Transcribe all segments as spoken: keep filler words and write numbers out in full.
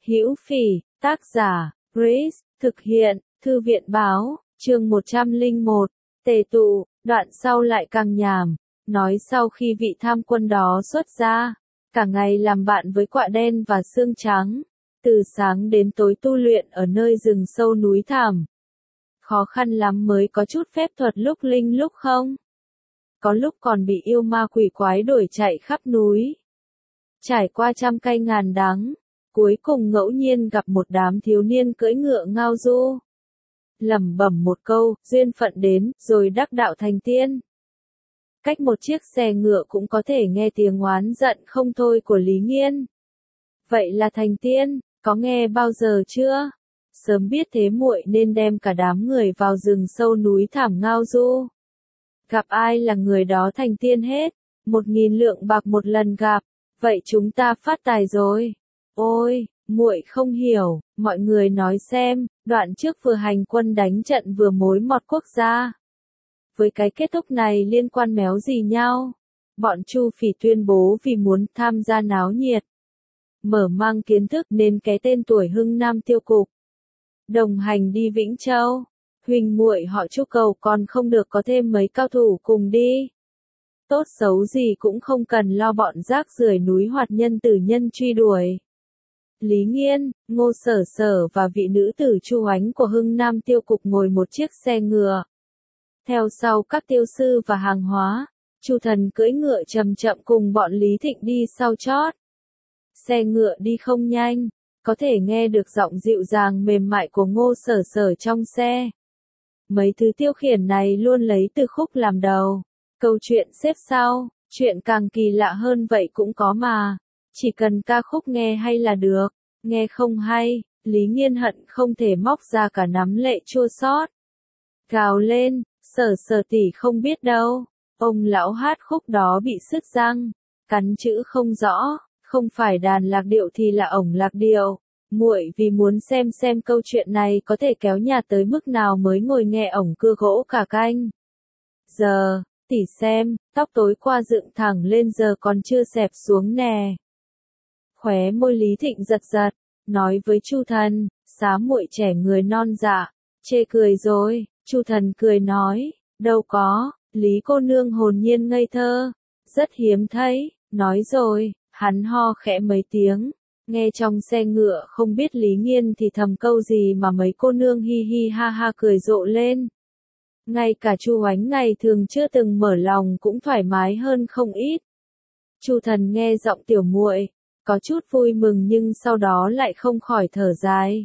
Hữu Phỉ, tác giả, Grace, thực hiện, Thư viện báo, chương một trăm lẻ một, tề tụ, đoạn sau lại càng nhảm, nói sau khi vị tham quân đó xuất ra, cả ngày làm bạn với quạ đen và xương trắng, từ sáng đến tối tu luyện ở nơi rừng sâu núi thẳm. Khó khăn lắm mới có chút phép thuật lúc linh lúc không. Có lúc còn bị yêu ma quỷ quái đuổi chạy khắp núi. Trải qua trăm cay ngàn đắng, cuối cùng ngẫu nhiên gặp một đám thiếu niên cưỡi ngựa ngao du. Lẩm bẩm một câu, duyên phận đến, rồi đắc đạo thành tiên. Cách một chiếc xe ngựa cũng có thể nghe tiếng oán giận không thôi của Lý Nghiên. Vậy là thành tiên, có nghe bao giờ chưa? Sớm biết thế muội nên đem cả đám người vào rừng sâu núi thẳm ngao du. Gặp ai là người đó thành tiên hết, một nghìn lượng bạc một lần gặp, vậy chúng ta phát tài rồi. Ôi, muội không hiểu, mọi người nói xem, đoạn trước vừa hành quân đánh trận vừa mối mọt quốc gia. Với cái kết thúc này liên quan méo gì nhau? Bọn Chu Phỉ tuyên bố vì muốn tham gia náo nhiệt, mở mang kiến thức nên cái tên tuổi Hưng Nam tiêu cục. Đồng hành đi Vĩnh Châu, huynh muội họ Chu cầu còn không được có thêm mấy cao thủ cùng đi. Tốt xấu gì cũng không cần lo bọn rác rưởi núi hoạt nhân tử nhân truy đuổi. Lý Nghiên, Ngô Sở Sở và vị nữ tử Chu Oánh của Hưng Nam tiêu cục ngồi một chiếc xe ngựa. Theo sau các tiêu sư và hàng hóa, Chu Thần cưỡi ngựa chậm chậm cùng bọn Lý Thịnh đi sau chót. Xe ngựa đi không nhanh, có thể nghe được giọng dịu dàng mềm mại của Ngô Sở Sở trong xe. Mấy thứ tiêu khiển này luôn lấy từ khúc làm đầu. Câu chuyện xếp sau, chuyện càng kỳ lạ hơn vậy cũng có mà. Chỉ cần ca khúc nghe hay là được, nghe không hay, Lý Nghiên hận không thể móc ra cả nắm lệ chua xót. Gào lên, Sở Sở tỷ không biết đâu, ông lão hát khúc đó bị sứt răng, cắn chữ không rõ, không phải đàn lạc điệu thì là ổng lạc điệu. Muội vì muốn xem xem câu chuyện này có thể kéo nhà tới mức nào mới ngồi nghe ổng cưa gỗ cả canh. Giờ, tỷ xem, tóc tối qua dựng thẳng lên giờ còn chưa xẹp xuống nè. Khóe môi Lý Thịnh giật giật, nói với Chu Thần, xá muội trẻ người non dạ, chê cười rồi. Chu Thần cười nói, đâu có, Lý cô nương hồn nhiên ngây thơ, rất hiếm thấy, nói rồi, hắn ho khẽ mấy tiếng. Nghe trong xe ngựa không biết Lý Nghiên thì thầm câu gì mà mấy cô nương hi hi ha ha cười rộ lên. Ngay cả Chu Oánh ngày thường chưa từng mở lòng cũng thoải mái hơn không ít. Chu Thần nghe giọng tiểu muội, có chút vui mừng nhưng sau đó lại không khỏi thở dài.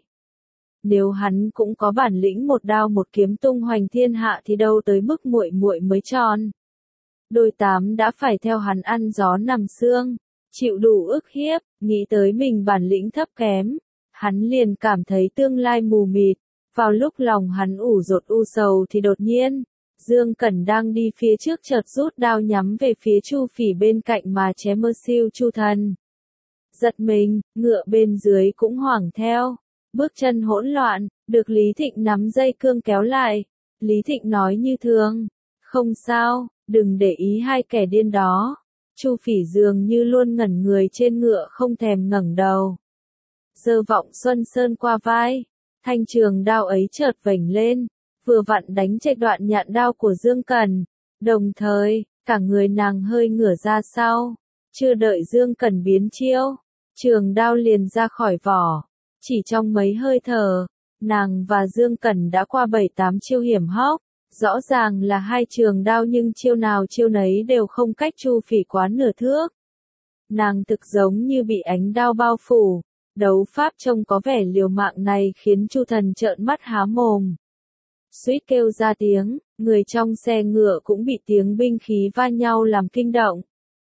Nếu hắn cũng có bản lĩnh một đao một kiếm tung hoành thiên hạ thì đâu tới mức muội muội mới tròn. Đôi tám đã phải theo hắn ăn gió nằm sương, chịu đủ ức hiếp, nghĩ tới mình bản lĩnh thấp kém, hắn liền cảm thấy tương lai mù mịt. Vào lúc lòng hắn ủ rột u sầu thì đột nhiên, Dương Cẩn đang đi phía trước chợt rút đao nhắm về phía Chu Phỉ bên cạnh mà chém mơ siêu Chu Thần. Giật mình, ngựa bên dưới cũng hoảng theo, bước chân hỗn loạn, được Lý Thịnh nắm dây cương kéo lại. Lý Thịnh nói như thường, không sao, đừng để ý hai kẻ điên đó. Chu Phỉ dường như luôn ngẩn người trên ngựa không thèm ngẩng đầu. Giơ vọng xuân sơn qua vai, thanh trường đao ấy chợt vểnh lên, vừa vặn đánh trệch đoạn nhạn đao của Dương Cẩn. Đồng thời, cả người nàng hơi ngửa ra sau, chưa đợi Dương Cẩn biến chiêu, trường đao liền ra khỏi vỏ. Chỉ trong mấy hơi thở, nàng và Dương Cẩn đã qua bảy tám chiêu hiểm hóc. Rõ ràng là hai trường đao nhưng chiêu nào chiêu nấy đều không cách Chu Phỉ quá nửa thước. Nàng thực giống như bị ánh đao bao phủ. Đấu pháp trông có vẻ liều mạng này khiến Chu Thần trợn mắt há mồm. Suýt kêu ra tiếng, người trong xe ngựa cũng bị tiếng binh khí va nhau làm kinh động.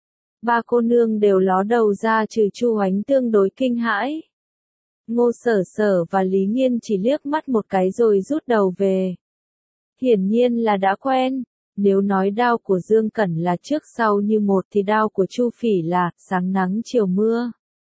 Ba cô nương đều ló đầu ra trừ Chu Oánh tương đối kinh hãi. Ngô Sở Sở và Lý Nghiên chỉ liếc mắt một cái rồi rút đầu về. Hiển nhiên là đã quen, nếu nói đao của Dương Cẩn là trước sau như một thì đao của Chu Phỉ là sáng nắng chiều mưa.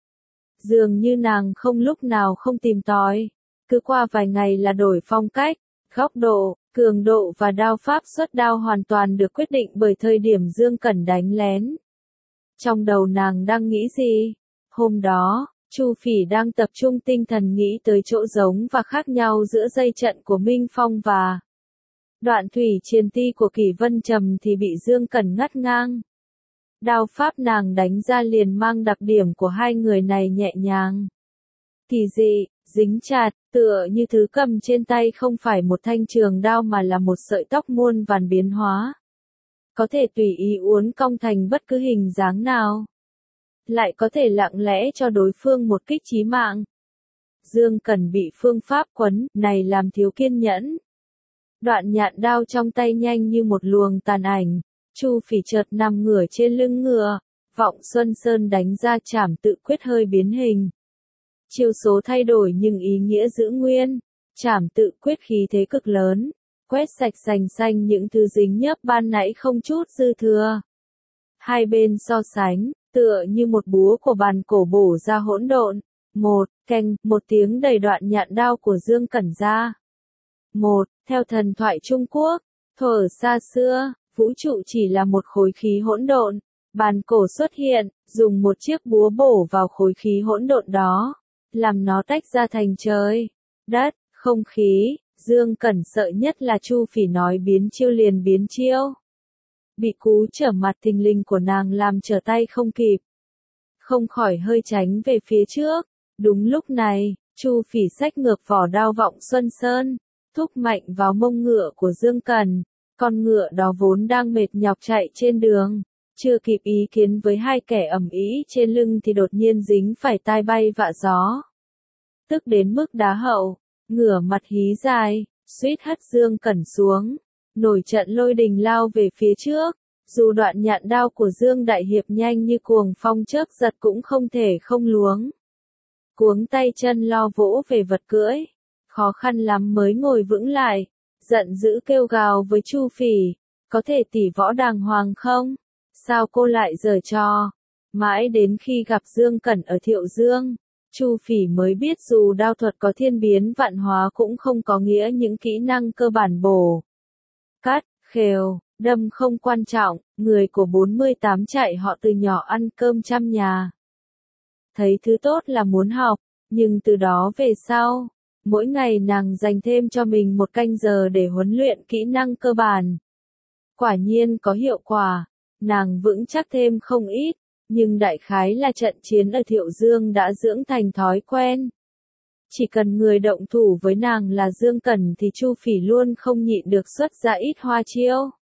Dường như nàng không lúc nào không tìm tòi, cứ qua vài ngày là đổi phong cách, góc độ, cường độ và đao pháp xuất đao hoàn toàn được quyết định bởi thời điểm Dương Cẩn đánh lén. Trong đầu nàng đang nghĩ gì? Hôm đó, Chu Phỉ đang tập trung tinh thần nghĩ tới chỗ giống và khác nhau giữa dây trận của Minh Phong và Đoạn Thủy Triền Ti của Kỷ Vân Trầm thì bị Dương Cẩn ngắt ngang. Đao pháp nàng đánh ra liền mang đặc điểm của hai người này nhẹ nhàng, kỳ dị, dính chặt, tựa như thứ cầm trên tay không phải một thanh trường đao mà là một sợi tóc muôn vàn biến hóa. Có thể tùy ý uốn cong thành bất cứ hình dáng nào. Lại có thể lặng lẽ cho đối phương một kích chí mạng. Dương Cẩn bị phương pháp quấn này làm thiếu kiên nhẫn. Đoạn nhạn đao trong tay nhanh như một luồng tàn ảnh. Chu Phỉ chợt nằm ngửa trên lưng ngựa. Vọng Xuân Sơn đánh ra trảm tự quyết hơi biến hình. Chiêu số thay đổi nhưng ý nghĩa giữ nguyên. Trảm tự quyết khí thế cực lớn. Quét sạch sành xanh những thứ dính nhớp ban nãy không chút dư thừa. Hai bên so sánh, tựa như một búa của bàn cổ bổ ra hỗn độn. Một, canh, một tiếng đầy đoạn nhạn đao của Dương Cẩn ra. Một, theo thần thoại Trung Quốc, thuở xa xưa, vũ trụ chỉ là một khối khí hỗn độn. Bàn cổ xuất hiện, dùng một chiếc búa bổ vào khối khí hỗn độn đó, làm nó tách ra thành trời, đất, không khí. Dương Cẩn sợ nhất là Chu Phỉ nói biến chiêu liền biến chiêu. Bị cú trở mặt thình lình của nàng làm trở tay không kịp. Không khỏi hơi tránh về phía trước. Đúng lúc này, Chu Phỉ xách ngược vỏ đao Vọng Xuân Sơn, thúc mạnh vào mông ngựa của Dương Cẩn. Con ngựa đó vốn đang mệt nhọc chạy trên đường, chưa kịp ý kiến với hai kẻ ầm ĩ trên lưng thì đột nhiên dính phải tai bay vạ gió. Tức đến mức đá hậu, ngửa mặt hí dài, suýt hất Dương Cẩn xuống. Nổi trận lôi đình lao về phía trước, dù đoạn nhạn đao của Dương Đại Hiệp nhanh như cuồng phong chớp giật cũng không thể không luống. Cuống tay chân lo vỗ về vật cưỡi, khó khăn lắm mới ngồi vững lại, giận dữ kêu gào với Chu Phỉ, có thể tỉ võ đàng hoàng không? Sao cô lại giở trò? Mãi đến khi gặp Dương Cẩn ở Thiệu Dương, Chu Phỉ mới biết dù đao thuật có thiên biến vạn hóa cũng không có nghĩa những kỹ năng cơ bản bổ, cắt, khều, đâm không quan trọng. Người của bốn mươi tám trại họ từ nhỏ ăn cơm trăm nhà. Thấy thứ tốt là muốn học, nhưng từ đó về sau, mỗi ngày nàng dành thêm cho mình một canh giờ để huấn luyện kỹ năng cơ bản. Quả nhiên có hiệu quả, nàng vững chắc thêm không ít, nhưng đại khái là trận chiến ở Thiệu Dương đã dưỡng thành thói quen. Chỉ cần người động thủ với nàng là Dương Cẩn thì Chu Phỉ luôn không nhịn được xuất ra ít hoa chiêu.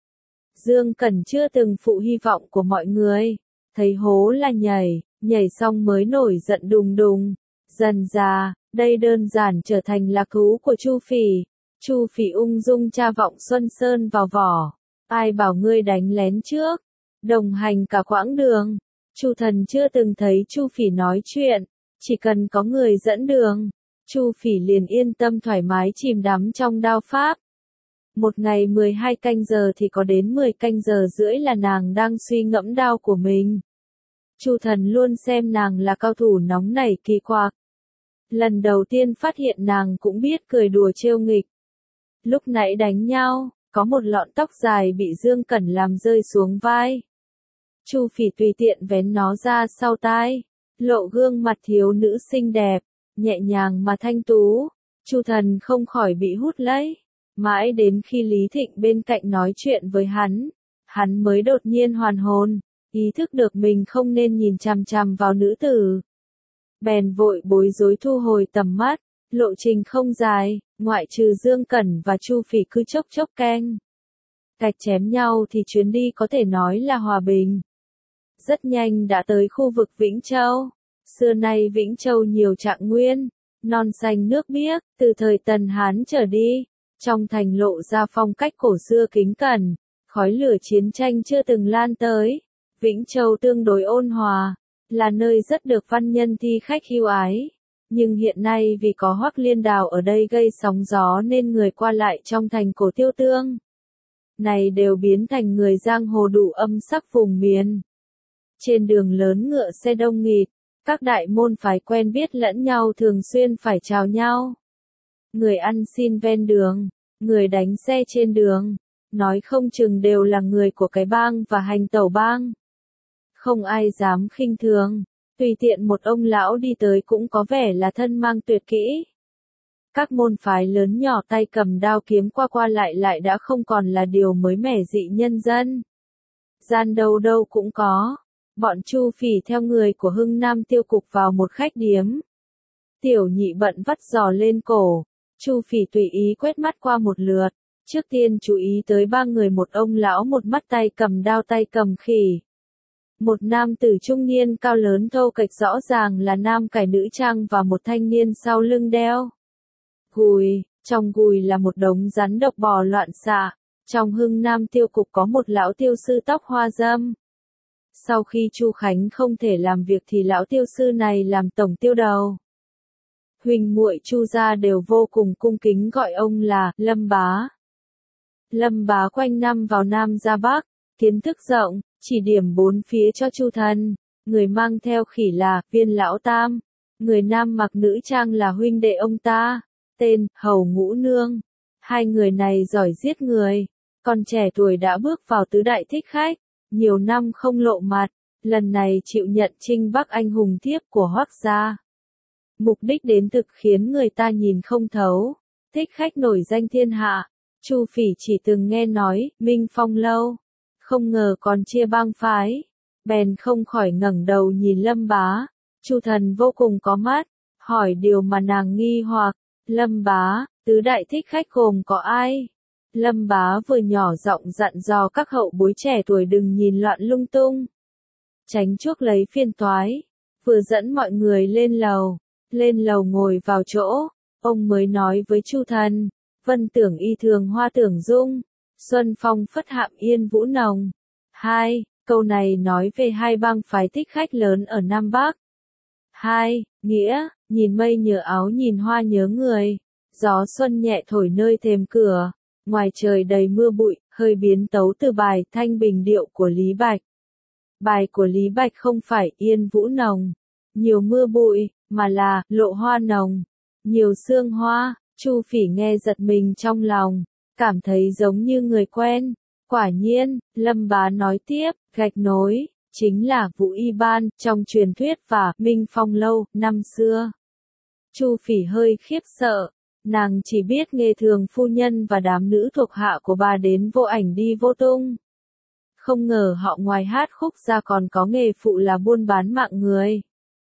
Dương Cẩn chưa từng phụ hy vọng của mọi người, thấy hố là nhảy, nhảy xong mới nổi giận đùng đùng. Dần dà, đây đơn giản trở thành là cứu của Chu Phỉ. Chu Phỉ ung dung tra Vọng Xuân Sơn vào vỏ. Ai bảo ngươi đánh lén trước? Đồng hành cả quãng đường. Chu Thần chưa từng thấy Chu Phỉ nói chuyện, chỉ cần có người dẫn đường, Chu Phỉ liền yên tâm thoải mái chìm đắm trong đao pháp. Một ngày mười hai canh giờ thì có đến mười canh giờ rưỡi là nàng đang suy ngẫm đao của mình. Chu Thần luôn xem nàng là cao thủ nóng nảy kỳ quặc. Lần đầu tiên phát hiện nàng cũng biết cười đùa trêu nghịch. Lúc nãy đánh nhau, có một lọn tóc dài bị Dương Cẩn làm rơi xuống vai. Chu Phỉ tùy tiện vén nó ra sau tai, lộ gương mặt thiếu nữ xinh đẹp, nhẹ nhàng mà thanh tú. Chu Thần không khỏi bị hút lấy. Mãi đến khi Lý Thịnh bên cạnh nói chuyện với hắn, hắn mới đột nhiên hoàn hồn, ý thức được mình không nên nhìn chằm chằm vào nữ tử. Bèn vội bối rối thu hồi tầm mắt, lộ trình không dài, ngoại trừ Dương Cẩn và Chu Phỉ cứ chốc chốc keng cạch chém nhau thì chuyến đi có thể nói là hòa bình. Rất nhanh đã tới khu vực Vĩnh Châu. Xưa nay Vĩnh Châu nhiều trạng nguyên, non xanh nước biếc, từ thời Tần Hán trở đi, trong thành lộ ra phong cách cổ xưa kính cẩn, khói lửa chiến tranh chưa từng lan tới. Vĩnh Châu tương đối ôn hòa, là nơi rất được văn nhân thi khách yêu ái. Nhưng hiện nay vì có Hoắc Liên Đào ở đây gây sóng gió nên người qua lại trong thành cổ Tiêu Tương này đều biến thành người giang hồ đủ âm sắc vùng miền. Trên đường lớn ngựa xe đông nghịt, các đại môn phái quen biết lẫn nhau thường xuyên phải chào nhau. Người ăn xin ven đường, người đánh xe trên đường, nói không chừng đều là người của cái bang và hành tẩu bang. Không ai dám khinh thường, Tùy tiện một ông lão đi tới cũng có vẻ là thân mang tuyệt kỹ. Các môn phái lớn nhỏ tay cầm đao kiếm qua qua lại lại đã không còn là điều mới mẻ dị nhân dân. Gian đâu đâu cũng có. Bọn Chu Phỉ theo người của Hưng Nam Tiêu Cục vào một khách điếm. Tiểu nhị bận vắt giò lên cổ. Chu Phỉ tùy ý quét mắt qua một lượt. Trước tiên chú ý tới ba người, một ông lão một mắt tay cầm đao tay cầm khỉ. Một nam tử trung niên cao lớn thô kệch rõ ràng là nam cải nữ trang và một thanh niên sau lưng đeo gùi, trong gùi là một đống rắn độc bò loạn xạ. Trong Hưng Nam Tiêu Cục có một lão tiêu sư tóc hoa râm. Sau khi Chu Khánh không thể làm việc thì lão tiêu sư này làm tổng tiêu đầu. Huynh muội Chu gia đều vô cùng cung kính gọi ông là Lâm Bá. Lâm Bá quanh năm vào Nam ra Bắc, kiến thức rộng, chỉ điểm bốn phía cho Chu thần. Người mang theo khỉ là Viên lão tam, người nam mặc nữ trang là huynh đệ ông ta, tên Hầu Ngũ Nương. Hai người này giỏi giết người, còn trẻ tuổi đã bước vào tứ đại thích khách, nhiều năm không lộ mặt, lần này chịu nhận trinh Bắc anh hùng thiếp của Hoắc gia. Mục đích đến thực khiến người ta nhìn không thấu. Thích khách nổi danh thiên hạ, Chu Phỉ chỉ từng nghe nói, Minh Phong lâu, không ngờ còn chia bang phái, bèn không khỏi ngẩng đầu nhìn Lâm Bá. Chu thần vô cùng có mắt, hỏi điều mà nàng nghi hoặc. Lâm Bá, tứ đại thích khách gồm có ai? Lâm Bá vừa nhỏ giọng dặn dò các hậu bối trẻ tuổi đừng nhìn loạn lung tung, tránh chuốc lấy phiền toái, vừa dẫn mọi người lên lầu. Lên lầu ngồi vào chỗ, ông mới nói với Chu thần, vân tưởng y thường hoa tưởng dung, xuân phong phất hạm yên vũ nồng. Hai, câu này nói về hai bang phái thích khách lớn ở Nam Bắc. Hai, nghĩa, nhìn mây nhớ áo nhìn hoa nhớ người, gió xuân nhẹ thổi nơi thềm cửa, ngoài trời đầy mưa bụi, hơi biến tấu từ bài Thanh Bình Điệu của Lý Bạch. Bài của Lý Bạch không phải yên vũ nồng, nhiều mưa bụi, mà là lộ hoa nồng, nhiều sương hoa. Chu Phỉ nghe giật mình trong lòng, cảm thấy giống như người quen. Quả nhiên, Lâm Bá nói tiếp, gạch nối, chính là Vũ Y Ban, trong truyền thuyết và Minh Phong lâu, năm xưa. Chu Phỉ hơi khiếp sợ, nàng chỉ biết Nghê Thường phu nhân và đám nữ thuộc hạ của bà đến vô ảnh đi vô tung. Không ngờ họ ngoài hát khúc ra còn có nghề phụ là buôn bán mạng người.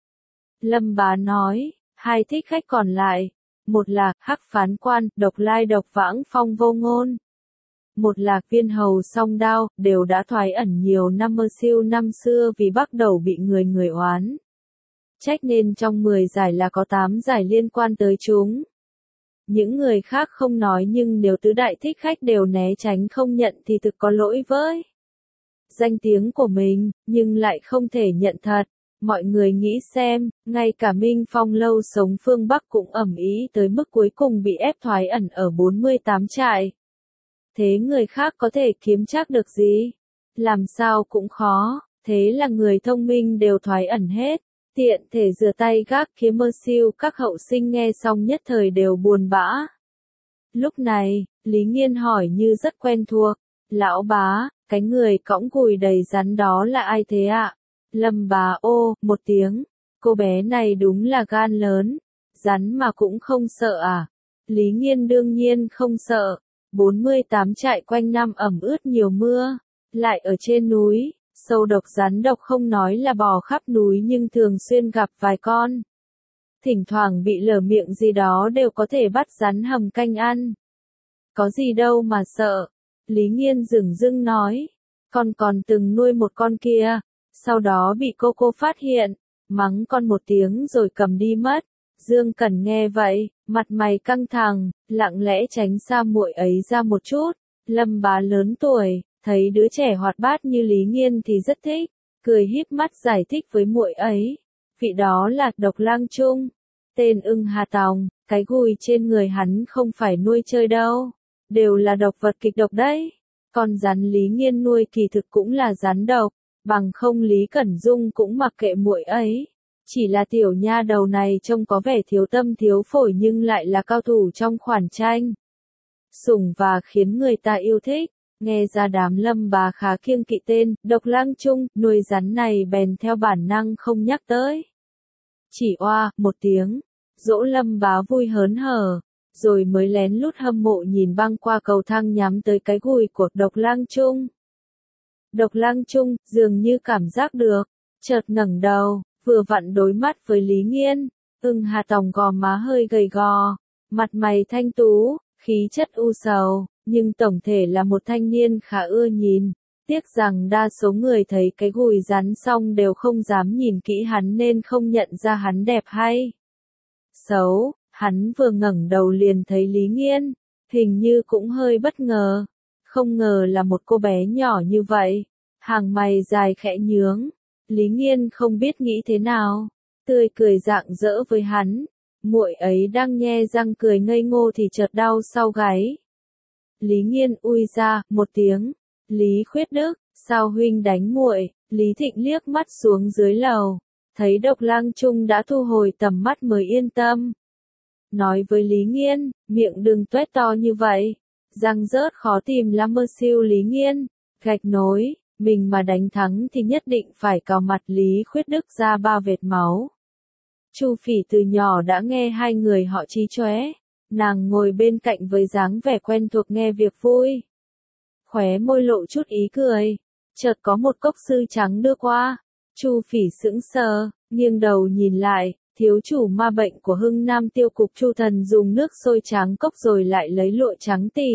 Lâm Bá nói, hai thích khách còn lại, một là Hắc Phán Quan, độc lai độc vãng phong vô ngôn. Một là Viên hầu song đao, đều đã thoái ẩn nhiều năm mơ siêu năm xưa vì bắt đầu bị người người oán trách nên trong mười giải là có tám giải liên quan tới chúng. Những người khác không nói nhưng nếu tứ đại thích khách đều né tránh không nhận thì thực có lỗi với danh tiếng của mình, nhưng lại không thể nhận thật. Mọi người nghĩ xem, ngay cả Minh Phong lâu sống phương Bắc cũng ầm ĩ tới mức cuối cùng bị ép thoái ẩn ở bốn mươi tám trại. Thế người khác có thể kiếm trác được gì? Làm sao cũng khó, thế là người thông minh đều thoái ẩn hết. Tiện thể rửa tay gác kiếm mơ siêu, các hậu sinh nghe xong nhất thời đều buồn bã. Lúc này, Lý Nghiên hỏi như rất quen thuộc, lão bá, cái người cõng gùi đầy rắn đó là ai thế ạ? Lâm Bá ô, một tiếng, cô bé này đúng là gan lớn, rắn mà cũng không sợ à? Lý Nghiên đương nhiên không sợ, bốn mươi tám trại quanh năm ẩm ướt nhiều mưa, lại ở trên núi, sâu độc rắn độc không nói là bò khắp núi nhưng thường xuyên gặp vài con. Thỉnh thoảng bị lở miệng gì đó đều có thể bắt rắn hầm canh ăn. Có gì đâu mà sợ, Lý Nghiên dửng dưng nói, con còn từng nuôi một con kia. Sau đó bị cô cô phát hiện, mắng con một tiếng rồi cầm đi mất. Dương Cẩn nghe vậy, mặt mày căng thẳng, lặng lẽ tránh xa muội ấy ra một chút. Lâm Bá lớn tuổi, thấy đứa trẻ hoạt bát như Lý Nghiên thì rất thích, cười híp mắt giải thích với muội ấy. Vị đó là Độc Lang Trung, tên Ưng Hà Tòng, cái gùi trên người hắn không phải nuôi chơi đâu, đều là độc vật kịch độc đấy. Con rắn Lý Nghiên nuôi kỳ thực cũng là rắn độc. Bằng không Lý Cẩn Dung cũng mặc kệ muội ấy. Chỉ là tiểu nha đầu này trông có vẻ thiếu tâm thiếu phổi nhưng lại là cao thủ trong khoản tranh sủng và khiến người ta yêu thích. Nghe ra đám Lâm Bá khá kiêng kỵ tên Độc Lang Trung, nuôi rắn này bèn theo bản năng không nhắc tới. Chỉ oa một tiếng, dỗ Lâm Bá vui hớn hở, rồi mới lén lút hâm mộ nhìn băng qua cầu thang nhắm tới cái gùi của Độc Lang Trung. Độc Lang Trung dường như cảm giác được, chợt ngẩng đầu, vừa vặn đối mắt với Lý Nghiên. Ưng Hà Tòng gò má hơi gầy gò, mặt mày thanh tú, khí chất u sầu, nhưng tổng thể là một thanh niên khá ưa nhìn. Tiếc rằng đa số người thấy cái gùi rắn xong đều không dám nhìn kỹ hắn nên không nhận ra hắn đẹp hay xấu. Hắn vừa ngẩng đầu liền thấy Lý Nghiên, hình như cũng hơi bất ngờ. Không ngờ là một cô bé nhỏ như vậy, hàng mày dài khẽ nhướng. Lý Nghiên không biết nghĩ thế nào, tươi cười rạng rỡ với hắn. Muội ấy đang nhe răng cười ngây ngô thì chợt đau sau gáy. Lý Nghiên ui ra một tiếng. Lý Khuyết Đức, sao huynh đánh muội? Lý Thịnh liếc mắt xuống dưới lầu, thấy Độc Lang Trung đã thu hồi tầm mắt mới yên tâm. Nói với Lý Nghiên, miệng đừng tuét to như vậy, răng rớt khó tìm lắm mơ siêu. Lý Nghiên, gạch nối, mình mà đánh thắng thì nhất định phải cào mặt Lý Khuyết Đức ra ba vệt máu. Chu Phỉ từ nhỏ đã nghe hai người họ chí chóe, nàng ngồi bên cạnh với dáng vẻ quen thuộc nghe việc vui. Khóe môi lộ chút ý cười, chợt có một cốc sư trắng đưa qua. Chu Phỉ sững sờ, nghiêng đầu nhìn lại, thiếu chủ ma bệnh của Hưng Nam Tiêu Cục Chu Thần dùng nước sôi tráng cốc rồi lại lấy lụa trắng tỉ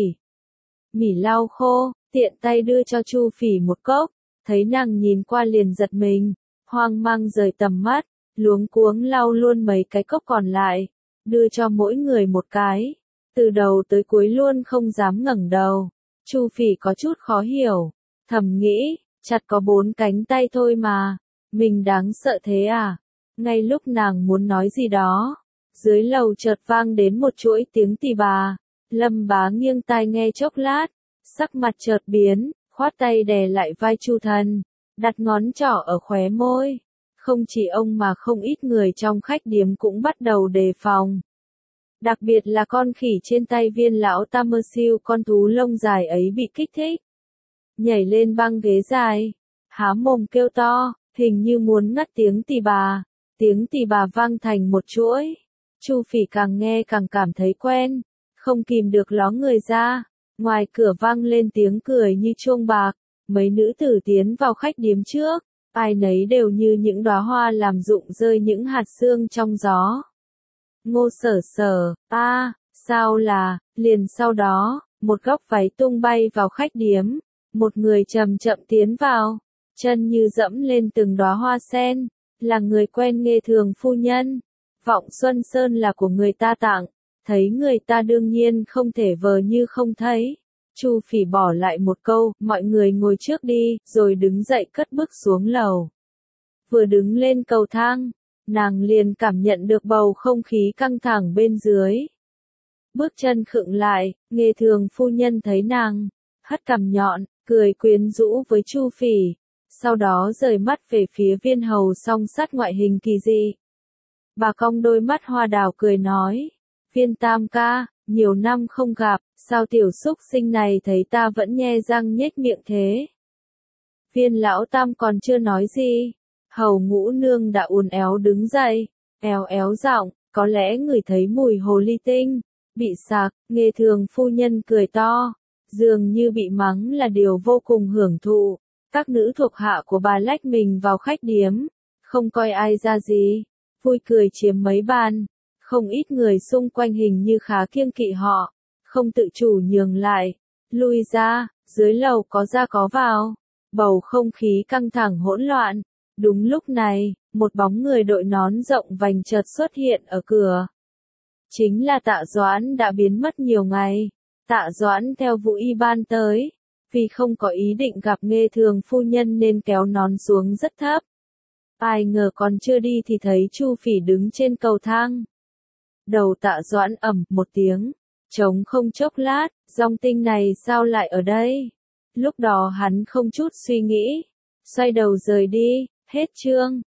mỉ lau khô, tiện tay đưa cho Chu Phỉ một cốc. Thấy nàng nhìn qua liền giật mình, hoang mang rời tầm mắt, luống cuống lau luôn mấy cái cốc còn lại, đưa cho mỗi người một cái. Từ đầu tới cuối luôn không dám ngẩng đầu. Chu Phỉ có chút khó hiểu, thầm nghĩ, chặt có bốn cánh tay thôi mà, mình đáng sợ thế à? Ngay lúc nàng muốn nói gì đó, dưới lầu chợt vang đến một chuỗi tiếng tì bà. Lâm Bá nghiêng tai nghe chốc lát, sắc mặt chợt biến, khoát tay đè lại vai Chu Thần, đặt ngón trỏ ở khóe môi. Không chỉ ông mà không ít người trong khách điếm cũng bắt đầu đề phòng. Đặc biệt là con khỉ trên tay Viên lão ta mơ siêu, con thú lông dài ấy bị kích thích, nhảy lên băng ghế dài, há mồm kêu to, hình như muốn ngắt tiếng tì bà. Tiếng tì bà vang thành một chuỗi. Chu Phỉ càng nghe càng cảm thấy quen, không kìm được ló người ra. Ngoài cửa vang lên tiếng cười như chuông bạc. Mấy nữ tử tiến vào khách điếm trước, ai nấy đều như những đóa hoa làm rụng rơi những hạt sương trong gió. Ngô Sở Sở, a, sao là? Liền sau đó, một góc váy tung bay vào khách điếm, một người chậm chậm tiến vào, chân như dẫm lên từng đóa hoa sen, là người quen Nghê Thường phu nhân. Vọng Xuân Sơn là của người ta tặng, thấy người ta đương nhiên không thể vờ như không thấy. Chu Phỉ bỏ lại một câu, mọi người ngồi trước đi, rồi đứng dậy cất bước xuống lầu. Vừa đứng lên cầu thang, nàng liền cảm nhận được bầu không khí căng thẳng bên dưới. Bước chân khựng lại, Nghê Thường phu nhân thấy nàng, hất cằm nhọn, cười quyến rũ với Chu Phỉ, sau đó rời mắt về phía Viên hầu song sắt ngoại hình kỳ dị. Bà cong đôi mắt hoa đào cười nói, Viên tam ca, nhiều năm không gặp, sao tiểu xúc sinh này thấy ta vẫn nhe răng nhếch miệng thế? Viên lão tam còn chưa nói gì, hầu ngũ nương đã uốn éo đứng dậy, éo éo giọng, có lẽ người thấy mùi hồ ly tinh, bị sặc. Nghê Thường phu nhân cười to, dường như bị mắng là điều vô cùng hưởng thụ. Các nữ thuộc hạ của bà lách mình vào khách điếm, không coi ai ra gì, vui cười chiếm mấy bàn. Không ít người xung quanh hình như khá kiêng kỵ họ, không tự chủ nhường lại, lui ra. Dưới lầu có ra có vào, bầu không khí căng thẳng hỗn loạn. Đúng lúc này, một bóng người đội nón rộng vành chợt xuất hiện ở cửa. Chính là Tạ Doãn đã biến mất nhiều ngày. Tạ Doãn theo Vũ Y Ban tới, vì không có ý định gặp Nghê Thường phu nhân nên kéo nón xuống rất thấp. Ai ngờ còn chưa đi thì thấy Chu Phỉ đứng trên cầu thang. Đầu Tạ Doãn ầm một tiếng, trống không chốc lát, dòng tinh này sao lại ở đây? Lúc đó hắn không chút suy nghĩ, xoay đầu rời đi. Hết chương.